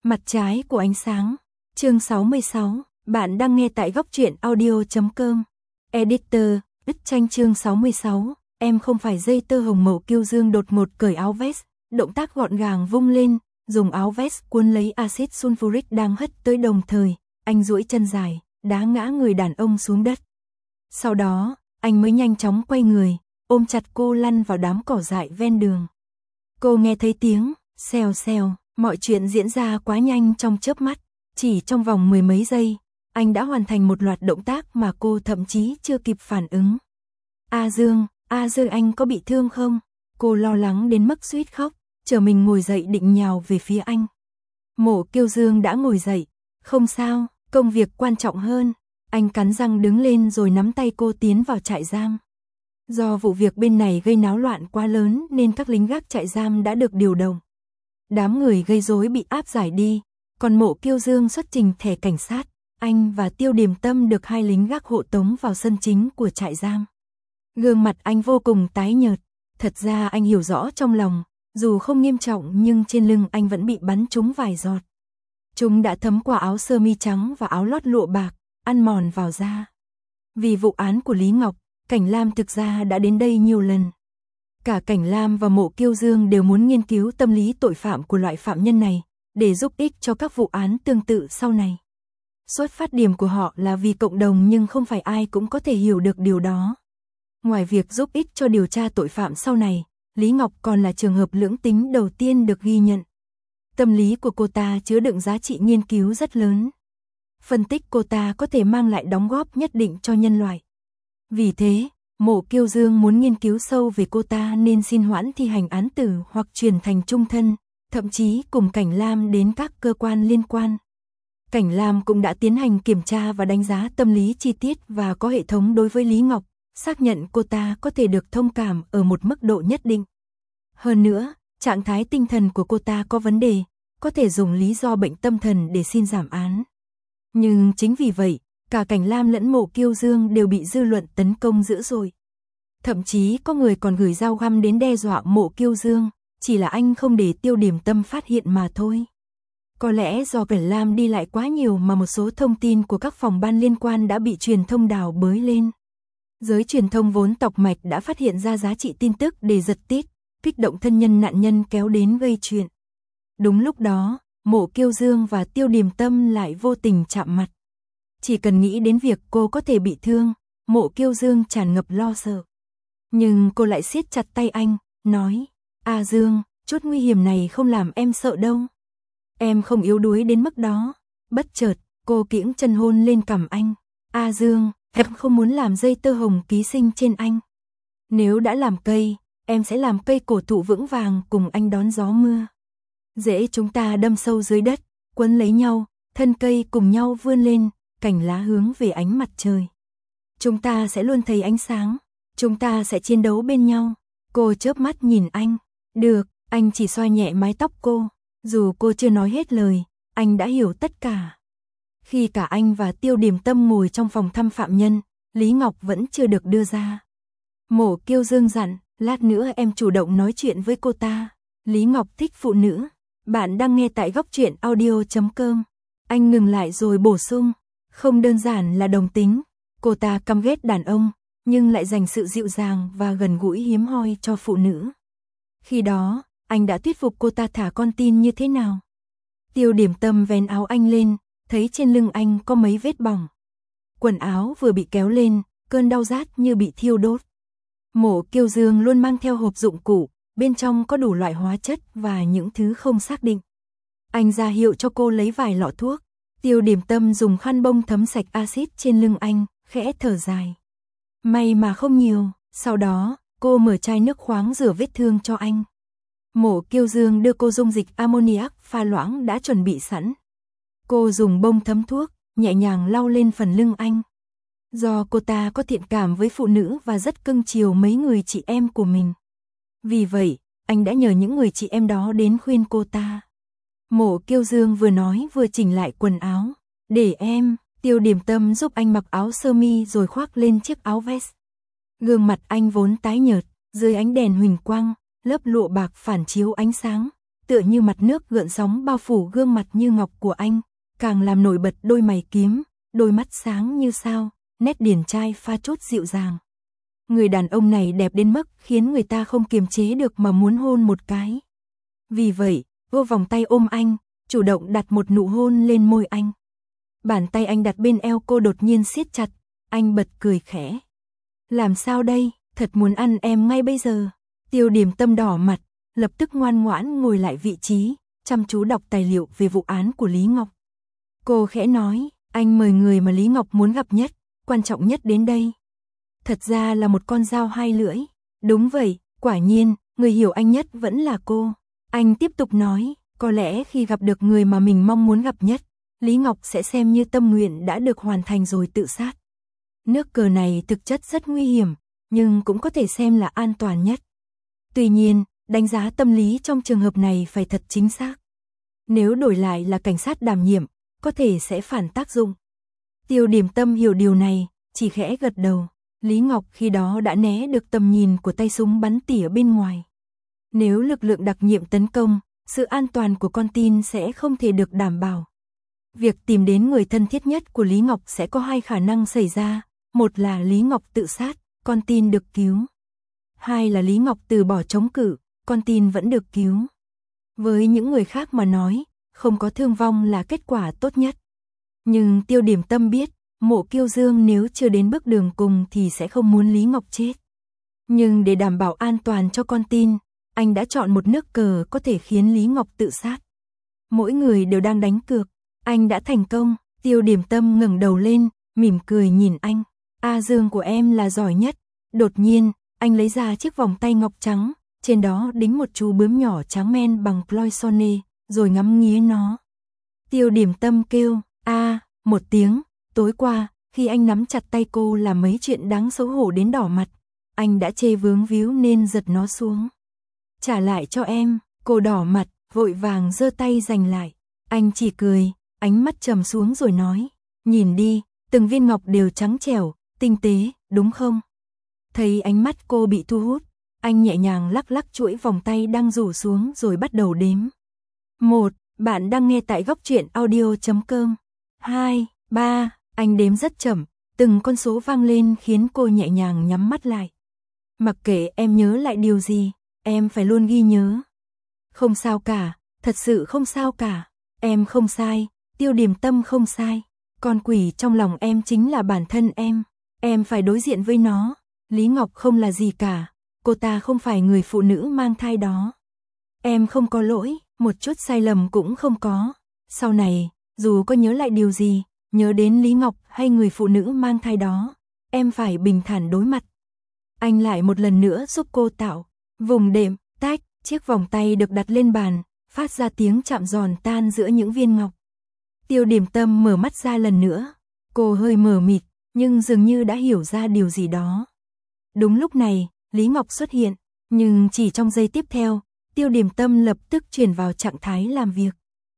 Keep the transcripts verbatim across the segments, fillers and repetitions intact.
Mặt trái của ánh sáng. Chương sáu mươi sáu, bạn đang nghe tại góc truyện audio chấm com. Editor, Ích Tranh. Chương sáu mươi sáu, em không phải dây tơ hồng. Mộ Kiêu Dương đột ngột cởi áo vest, động tác gọn gàng vung lên, dùng áo vest cuốn lấy axit sulfuric đang hất tới, đồng thời, anh duỗi chân dài, đá ngã người đàn ông xuống đất. Sau đó, anh mới nhanh chóng quay người, ôm chặt cô lăn vào đám cỏ dại ven đường. Cô nghe thấy tiếng xèo xèo, mọi chuyện diễn ra quá nhanh trong chớp mắt, chỉ trong vòng mười mấy giây, anh đã hoàn thành một loạt động tác mà cô thậm chí chưa kịp phản ứng. A Dương, A Dương, anh có bị thương không? Cô lo lắng đến mức suýt khóc, chờ mình ngồi dậy định nhào về phía anh. Mộ Kiêu Dương đã ngồi dậy, không sao, công việc quan trọng hơn. Anh cắn răng đứng lên rồi nắm tay cô tiến vào trại giam. Do vụ việc bên này gây náo loạn quá lớn nên các lính gác trại giam đã được điều động. Đám người gây rối bị áp giải đi, còn Mộ Kiêu Dương xuất trình thẻ cảnh sát. Anh và Tiêu Điềm Tâm được hai lính gác hộ tống vào sân chính của trại giam. Gương mặt anh vô cùng tái nhợt, thật ra anh hiểu rõ trong lòng, dù không nghiêm trọng nhưng trên lưng anh vẫn bị bắn trúng vài giọt. Chúng đã thấm qua áo sơ mi trắng và áo lót lụa bạc, ăn mòn vào da. Vì vụ án của Lý Ngọc, Cảnh Lam thực ra đã đến đây nhiều lần. Cả Cảnh Lam và Mộ Kiêu Dương đều muốn nghiên cứu tâm lý tội phạm của loại phạm nhân này, để giúp ích cho các vụ án tương tự sau này. Xuất phát điểm của họ là vì cộng đồng, nhưng không phải ai cũng có thể hiểu được điều đó. Ngoài việc giúp ích cho điều tra tội phạm sau này, Lý Ngọc còn là trường hợp lưỡng tính đầu tiên được ghi nhận. Tâm lý của cô ta chứa đựng giá trị nghiên cứu rất lớn. Phân tích cô ta có thể mang lại đóng góp nhất định cho nhân loại. Vì thế, Mộ Kiêu Dương muốn nghiên cứu sâu về cô ta nên xin hoãn thi hành án tử hoặc chuyển thành chung thân, thậm chí cùng Cảnh Lam đến các cơ quan liên quan. Cảnh Lam cũng đã tiến hành kiểm tra và đánh giá tâm lý chi tiết và có hệ thống đối với Lý Ngọc, xác nhận cô ta có thể được thông cảm ở một mức độ nhất định. Hơn nữa, trạng thái tinh thần của cô ta có vấn đề, có thể dùng lý do bệnh tâm thần để xin giảm án. Nhưng chính vì vậy, cả Cảnh Lam lẫn Mộ Kiêu Dương đều bị dư luận tấn công dữ dội. Thậm chí có người còn gửi dao găm đến đe dọa Mộ Kiêu Dương, chỉ là anh không để Tiêu Điềm Tâm phát hiện mà thôi. Có lẽ do Cảnh Lam đi lại quá nhiều mà một số thông tin của các phòng ban liên quan đã bị truyền thông đào bới lên. Giới truyền thông vốn tọc mạch đã phát hiện ra giá trị tin tức để giật tít, kích động thân nhân nạn nhân kéo đến gây chuyện. Đúng lúc đó, Mộ Kiêu Dương và Tiêu Điềm Tâm lại vô tình chạm mặt. Chỉ cần nghĩ đến việc cô có thể bị thương, Mộ Kiêu Dương tràn ngập lo sợ. Nhưng cô lại siết chặt tay anh, nói, A Dương, chút nguy hiểm này không làm em sợ đâu. Em không yếu đuối đến mức đó. Bất chợt, cô kiễng chân hôn lên cằm anh. A Dương, em không muốn làm dây tơ hồng ký sinh trên anh. Nếu đã làm cây, em sẽ làm cây cổ thụ vững vàng cùng anh đón gió mưa. Rễ chúng ta đâm sâu dưới đất, quấn lấy nhau, thân cây cùng nhau vươn lên, cành lá hướng về ánh mặt trời. Chúng ta sẽ luôn thấy ánh sáng, chúng ta sẽ chiến đấu bên nhau. Cô chớp mắt nhìn anh. Được, anh chỉ xoa nhẹ mái tóc cô. Dù cô chưa nói hết lời, anh đã hiểu tất cả. Khi cả anh và Tiêu Điềm Tâm ngồi trong phòng thăm phạm nhân, Lý Ngọc vẫn chưa được đưa ra. Mộ Kiêu Dương dặn, lát nữa em chủ động nói chuyện với cô ta. Lý Ngọc thích phụ nữ. Bạn đang nghe tại góc truyện audio chấm com. Anh ngừng lại rồi bổ sung, không đơn giản là đồng tính. Cô ta căm ghét đàn ông, nhưng lại dành sự dịu dàng và gần gũi hiếm hoi cho phụ nữ. Khi đó, anh đã thuyết phục cô ta thả con tin như thế nào? Tiêu Điềm Tâm vén áo anh lên, thấy trên lưng anh có mấy vết bỏng. Quần áo vừa bị kéo lên, cơn đau rát như bị thiêu đốt. Mộ Kiêu Dương luôn mang theo hộp dụng cụ, bên trong có đủ loại hóa chất và những thứ không xác định. Anh ra hiệu cho cô lấy vài lọ thuốc. Tiêu Điềm Tâm dùng khăn bông thấm sạch axit trên lưng anh, khẽ thở dài. May mà không nhiều. Sau đó, cô mở chai nước khoáng rửa vết thương cho anh. Mộ Kiêu Dương đưa cô dung dịch ammoniac pha loãng đã chuẩn bị sẵn. Cô dùng bông thấm thuốc, nhẹ nhàng lau lên phần lưng anh. Do cô ta có thiện cảm với phụ nữ và rất cưng chiều mấy người chị em của mình. Vì vậy, anh đã nhờ những người chị em đó đến khuyên cô ta. Mộ Kiêu Dương vừa nói vừa chỉnh lại quần áo. Để em, Tiêu Điềm Tâm giúp anh mặc áo sơ mi rồi khoác lên chiếc áo vest. Gương mặt anh vốn tái nhợt, dưới ánh đèn huỳnh quang, lớp lụa bạc phản chiếu ánh sáng, tựa như mặt nước gợn sóng bao phủ gương mặt như ngọc của anh, càng làm nổi bật đôi mày kiếm, đôi mắt sáng như sao, nét điển trai pha chút dịu dàng. Người đàn ông này đẹp đến mức khiến người ta không kiềm chế được mà muốn hôn một cái. Vì vậy, vô vòng tay ôm anh, chủ động đặt một nụ hôn lên môi anh. Bàn tay anh đặt bên eo cô đột nhiên siết chặt, anh bật cười khẽ. Làm sao đây, thật muốn ăn em ngay bây giờ. Tiêu Điềm Tâm đỏ mặt, lập tức ngoan ngoãn ngồi lại vị trí, chăm chú đọc tài liệu về vụ án của Lý Ngọc. Cô khẽ nói, anh mời người mà Lý Ngọc muốn gặp nhất, quan trọng nhất đến đây. Thật ra là một con dao hai lưỡi. Đúng vậy, quả nhiên, người hiểu anh nhất vẫn là cô. Anh tiếp tục nói, có lẽ khi gặp được người mà mình mong muốn gặp nhất, Lý Ngọc sẽ xem như tâm nguyện đã được hoàn thành rồi tự sát. Nước cờ này thực chất rất nguy hiểm, nhưng cũng có thể xem là an toàn nhất. Tuy nhiên, đánh giá tâm lý trong trường hợp này phải thật chính xác. Nếu đổi lại là cảnh sát đảm nhiệm, có thể sẽ phản tác dụng. Tiêu Điềm Tâm hiểu điều này, chỉ khẽ gật đầu. Lý Ngọc khi đó đã né được tầm nhìn của tay súng bắn tỉa bên ngoài. Nếu lực lượng đặc nhiệm tấn công, sự an toàn của con tin sẽ không thể được đảm bảo. Việc tìm đến người thân thiết nhất của Lý Ngọc sẽ có hai khả năng xảy ra. Một là Lý Ngọc tự sát, con tin được cứu. Hai là Lý Ngọc từ bỏ chống cự, con tin vẫn được cứu. Với những người khác mà nói, không có thương vong là kết quả tốt nhất. Nhưng Tiêu Điềm Tâm biết, Mộ Kiêu Dương nếu chưa đến bước đường cùng thì sẽ không muốn Lý Ngọc chết. Nhưng để đảm bảo an toàn cho con tin, anh đã chọn một nước cờ có thể khiến Lý Ngọc tự sát. Mỗi người đều đang đánh cược, anh đã thành công. Tiêu Điềm Tâm ngẩng đầu lên, mỉm cười nhìn anh. A Dương của em là giỏi nhất. Đột nhiên, anh lấy ra chiếc vòng tay ngọc trắng, trên đó đính một chú bướm nhỏ trắng men bằng Ploisonné, rồi ngắm nghía nó. Tiêu Điềm Tâm kêu, a, một tiếng. Tối qua, khi anh nắm chặt tay cô làm mấy chuyện đáng xấu hổ đến đỏ mặt, anh đã chê vướng víu nên giật nó xuống. Trả lại cho em. Cô đỏ mặt, vội vàng giơ tay giành lại. Anh chỉ cười, ánh mắt trầm xuống rồi nói, nhìn đi, từng viên ngọc đều trắng trẻo, tinh tế, đúng không? Thấy ánh mắt cô bị thu hút, anh nhẹ nhàng lắc lắc chuỗi vòng tay đang rủ xuống rồi bắt đầu đếm. Một, bạn đang nghe tại góc truyện audio chấm com. Hai, ba, anh đếm rất chậm, từng con số vang lên khiến cô nhẹ nhàng nhắm mắt lại. Mặc kệ em nhớ lại điều gì, em phải luôn ghi nhớ. Không sao cả, thật sự không sao cả. Em không sai, Tiêu Điềm Tâm không sai. Con quỷ trong lòng em chính là bản thân em. Em phải đối diện với nó. Lý Ngọc không là gì cả. Cô ta không phải người phụ nữ mang thai đó. Em không có lỗi, một chút sai lầm cũng không có. Sau này, dù có nhớ lại điều gì, nhớ đến Lý Ngọc hay người phụ nữ mang thai đó, em phải bình thản đối mặt. Anh lại một lần nữa giúp cô tạo vùng đệm, tách, chiếc vòng tay được đặt lên bàn, phát ra tiếng chạm giòn tan giữa những viên ngọc. Tiêu Điềm Tâm mở mắt ra lần nữa, cô hơi mờ mịt, nhưng dường như đã hiểu ra điều gì đó. Đúng lúc này, Lý Ngọc xuất hiện, nhưng chỉ trong giây tiếp theo, Tiêu Điềm Tâm lập tức chuyển vào trạng thái làm việc.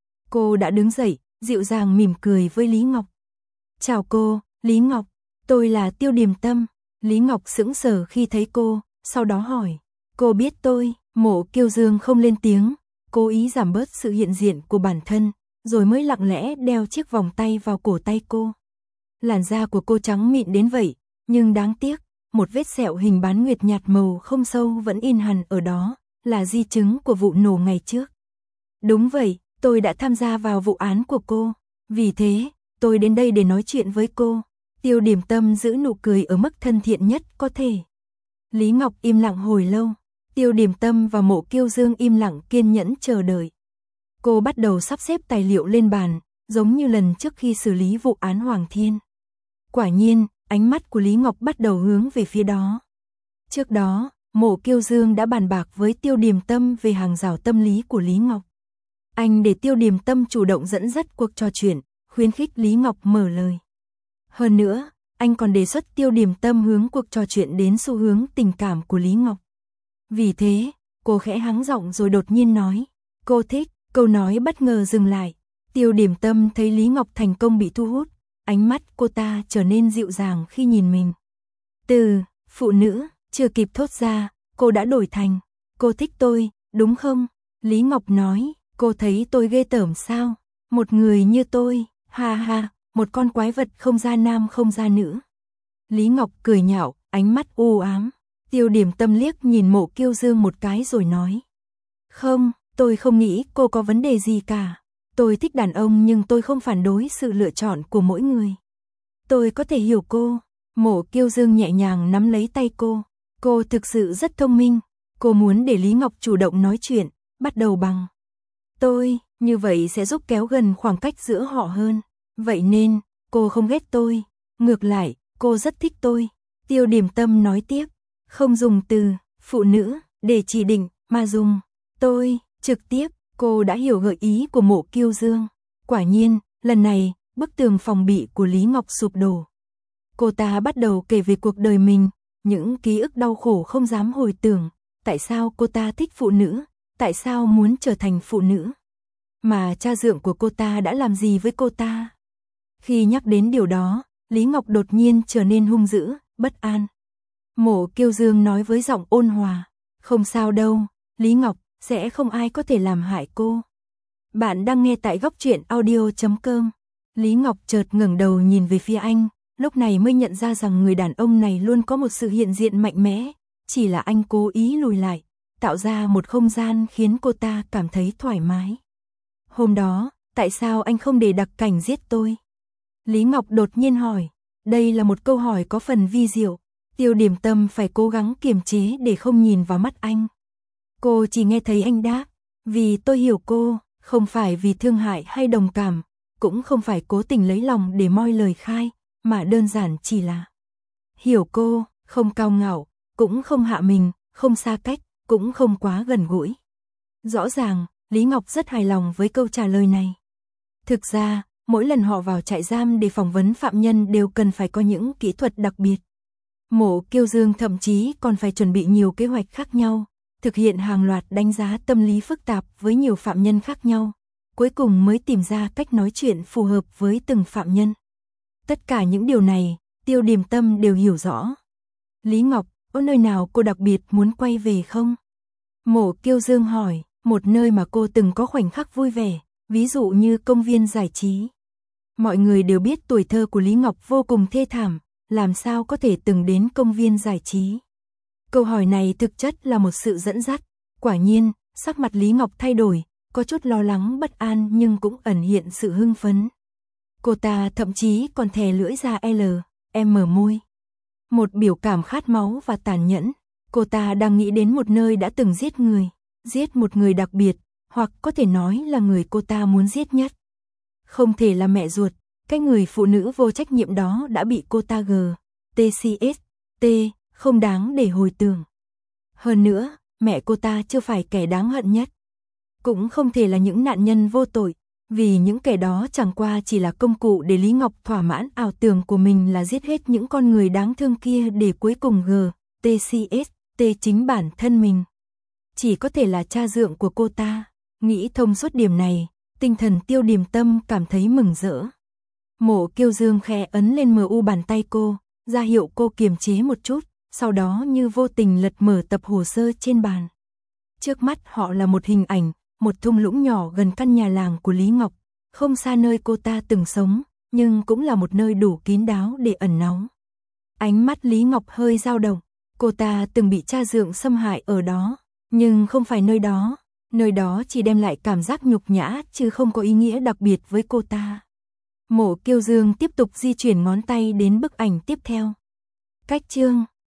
Cô đã đứng dậy, dịu dàng mỉm cười với Lý Ngọc. Chào cô, Lý Ngọc, tôi là Tiêu Điềm Tâm. Lý Ngọc sững sờ khi thấy cô, sau đó hỏi, cô biết tôi? Mộ Kiêu Dương không lên tiếng, cố ý giảm bớt sự hiện diện của bản thân, rồi mới lặng lẽ đeo chiếc vòng tay vào cổ tay cô. Làn da của cô trắng mịn đến vậy, nhưng đáng tiếc, một vết sẹo hình bán nguyệt nhạt màu không sâu vẫn in hằn ở đó, là di chứng của vụ nổ ngày trước. Đúng vậy, tôi đã tham gia vào vụ án của cô, vì thế, tôi đến đây để nói chuyện với cô. Tiêu Điềm Tâm giữ nụ cười ở mức thân thiện nhất có thể. Lý Ngọc im lặng hồi lâu, Tiêu Điềm Tâm và Mộ Kiêu Dương im lặng kiên nhẫn chờ đợi. Cô bắt đầu sắp xếp tài liệu lên bàn, giống như lần trước khi xử lý vụ án Hoàng Thiên. Quả nhiên, ánh mắt của Lý Ngọc bắt đầu hướng về phía đó. Trước đó, Mộ Kiêu Dương đã bàn bạc với Tiêu Điềm Tâm về hàng rào tâm lý của Lý Ngọc. Anh để Tiêu Điềm Tâm chủ động dẫn dắt cuộc trò chuyện, khuyến khích Lý Ngọc mở lời. Hơn nữa, anh còn đề xuất Tiêu Điềm Tâm hướng cuộc trò chuyện đến xu hướng tình cảm của Lý Ngọc. Vì thế, cô khẽ hắng giọng rồi đột nhiên nói, cô thích. Câu nói bất ngờ dừng lại. Tiêu Điềm Tâm thấy Lý Ngọc thành công bị thu hút, ánh mắt cô ta trở nên dịu dàng khi nhìn mình. Từ phụ nữ chưa kịp thốt ra, cô đã đổi thành, cô thích tôi, đúng không? Lý Ngọc nói, cô thấy tôi ghê tởm sao? Một người như tôi, ha ha, một con quái vật không ra nam không ra nữ. Lý Ngọc cười nhạo, ánh mắt u ám. Tiêu Điểm Tâm liếc nhìn Mộ Kiêu Dương một cái rồi nói. Không, tôi không nghĩ cô có vấn đề gì cả. Tôi thích đàn ông nhưng tôi không phản đối sự lựa chọn của mỗi người. Tôi có thể hiểu cô. Mộ Kiêu Dương nhẹ nhàng nắm lấy tay cô. Cô thực sự rất thông minh. Cô muốn để Lý Ngọc chủ động nói chuyện, bắt đầu bằng tôi, như vậy sẽ giúp kéo gần khoảng cách giữa họ hơn. Vậy nên, cô không ghét tôi. Ngược lại, cô rất thích tôi. Tiêu Điểm Tâm nói tiếp. Không dùng từ phụ nữ để chỉ định, mà dùng tôi trực tiếp. Cô đã hiểu gợi ý của Mộ Kiêu Dương. Quả nhiên, lần này, bức tường phòng bị của Lý Ngọc sụp đổ. Cô ta bắt đầu kể về cuộc đời mình, những ký ức đau khổ không dám hồi tưởng. Tại sao cô ta thích phụ nữ? Tại sao muốn trở thành phụ nữ? Mà cha dượng của cô ta đã làm gì với cô ta? Khi nhắc đến điều đó, Lý Ngọc đột nhiên trở nên hung dữ, bất an. Mộ Kiêu Dương nói với giọng ôn hòa. Không sao đâu, Lý Ngọc, sẽ không ai có thể làm hại cô. Bạn đang nghe tại góc truyện audio chấm com. Lý Ngọc chợt ngẩng đầu nhìn về phía anh, lúc này mới nhận ra rằng người đàn ông này luôn có một sự hiện diện mạnh mẽ. Chỉ là anh cố ý lùi lại, tạo ra một không gian khiến cô ta cảm thấy thoải mái. Hôm đó, tại sao anh không để đặc cảnh giết tôi? Lý Ngọc đột nhiên hỏi. Đây là một câu hỏi có phần vi diệu. Tiêu Điểm Tâm phải cố gắng kiềm chế để không nhìn vào mắt anh. Cô chỉ nghe thấy anh đáp. Vì tôi hiểu cô, không phải vì thương hại hay đồng cảm, cũng không phải cố tình lấy lòng để moi lời khai, mà đơn giản chỉ là hiểu cô, không cao ngạo, cũng không hạ mình, không xa cách, cũng không quá gần gũi. Rõ ràng, Lý Ngọc rất hài lòng với câu trả lời này. Thực ra, mỗi lần họ vào trại giam để phỏng vấn phạm nhân đều cần phải có những kỹ thuật đặc biệt. Mộ Kiêu Dương thậm chí còn phải chuẩn bị nhiều kế hoạch khác nhau, thực hiện hàng loạt đánh giá tâm lý phức tạp với nhiều phạm nhân khác nhau, cuối cùng mới tìm ra cách nói chuyện phù hợp với từng phạm nhân. Tất cả những điều này, Tiêu Điểm Tâm đều hiểu rõ. Lý Ngọc, có nơi nào cô đặc biệt muốn quay về không? Mộ Kiêu Dương hỏi, một nơi mà cô từng có khoảnh khắc vui vẻ, ví dụ như công viên giải trí. Mọi người đều biết tuổi thơ của Lý Ngọc vô cùng thê thảm, làm sao có thể từng đến công viên giải trí. Câu hỏi này thực chất là một sự dẫn dắt. Quả nhiên, sắc mặt Lý Ngọc thay đổi, có chút lo lắng bất an nhưng cũng ẩn hiện sự hưng phấn. Cô ta thậm chí còn thè lưỡi ra L, em mở môi. Một biểu cảm khát máu và tàn nhẫn. Cô ta đang nghĩ đến một nơi đã từng giết người, giết một người đặc biệt, hoặc có thể nói là người cô ta muốn giết nhất. Không thể là mẹ ruột, cái người phụ nữ vô trách nhiệm đó đã bị cô ta g, tcs, t, không đáng để hồi tưởng. Hơn nữa, mẹ cô ta chưa phải kẻ đáng hận nhất. Cũng không thể là những nạn nhân vô tội, vì những kẻ đó chẳng qua chỉ là công cụ để Lý Ngọc thỏa mãn ảo tưởng của mình là giết hết những con người đáng thương kia để cuối cùng g, tcs, t chính bản thân mình. Chỉ có thể là cha dượng của cô ta. Nghĩ thông suốt điểm này, tinh thần Tiêu Điểm Tâm cảm thấy mừng rỡ. Mộ Kiêu Dương khẽ ấn lên mờ u bàn tay cô, ra hiệu cô kiềm chế một chút, sau đó như vô tình lật mở tập hồ sơ trên bàn. Trước mắt họ là một hình ảnh, một thung lũng nhỏ gần căn nhà làng của Lý Ngọc, không xa nơi cô ta từng sống, nhưng cũng là một nơi đủ kín đáo để ẩn náu. Ánh mắt Lý Ngọc hơi dao động, cô ta từng bị cha dượng xâm hại ở đó, nhưng không phải nơi đó, nơi đó chỉ đem lại cảm giác nhục nhã chứ không có ý nghĩa đặc biệt với cô ta. Mộ Kiêu Dương tiếp tục di chuyển ngón tay đến bức ảnh tiếp theo. Cách chương